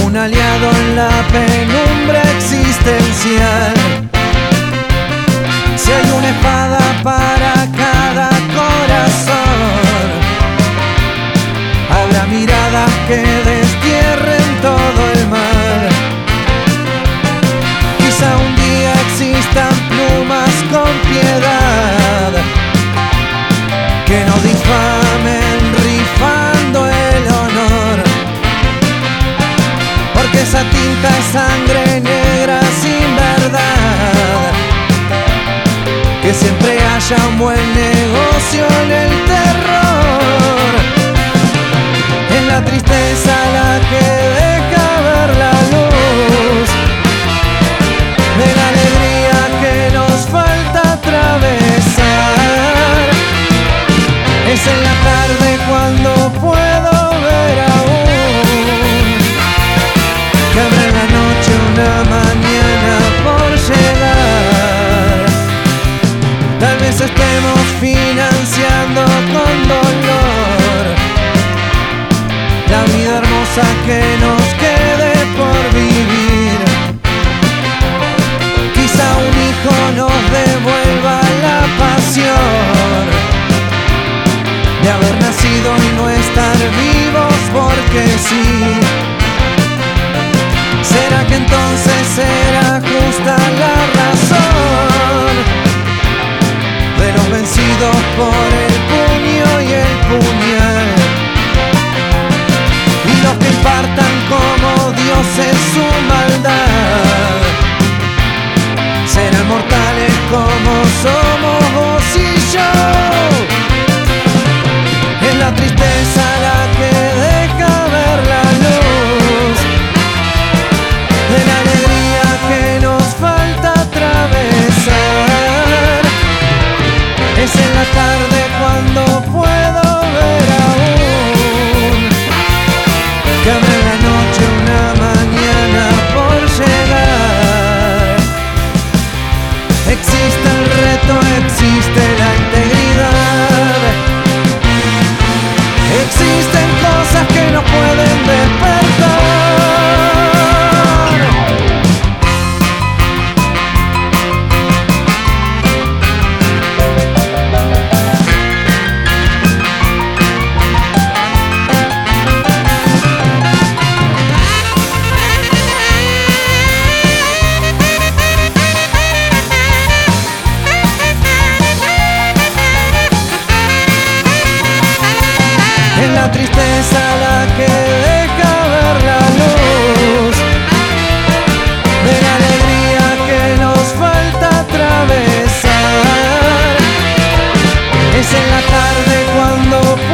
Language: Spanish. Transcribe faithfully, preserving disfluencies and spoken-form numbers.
un aliado en la penumbra existencial. Si hay una espada para cada corazón, habrá miradas que destierren todo el mal. Quizá un día existan plumas con piedad que no difamen rifando el honor, porque esa tinta es sangre negra sin verdad. Que siempre haya un buen negocio en el terror, en la tristeza la que deja ver la luz, de la alegría que nos falta atravesar. Es en la tarde cuando puedo ver aún que habrá en la noche una mañana por llegar. Tal vez estemos financiando con dolor la vida hermosa que nos quede por vivir. Quizá un hijo nos devuelva la pasión de haber nacido y no estar vivos porque sí. ¿Será que entonces será justa la razón de los vencidos por el puño y el puñal? Y los que impartan como dioses su maldad serán mortales como somos vos y yo. Es la tristeza la que deja ver la luz, de la alegría que nos falta atravesar. Es en la tarde cuando puedo ver aún que habrá en la noche una mañana por llegar. Existe el reto, existe la integridad, existen cosas que no pueden despertar. Es la tristeza la que deja ver la luz, de la alegría que nos falta atravesar. Es en la tarde cuando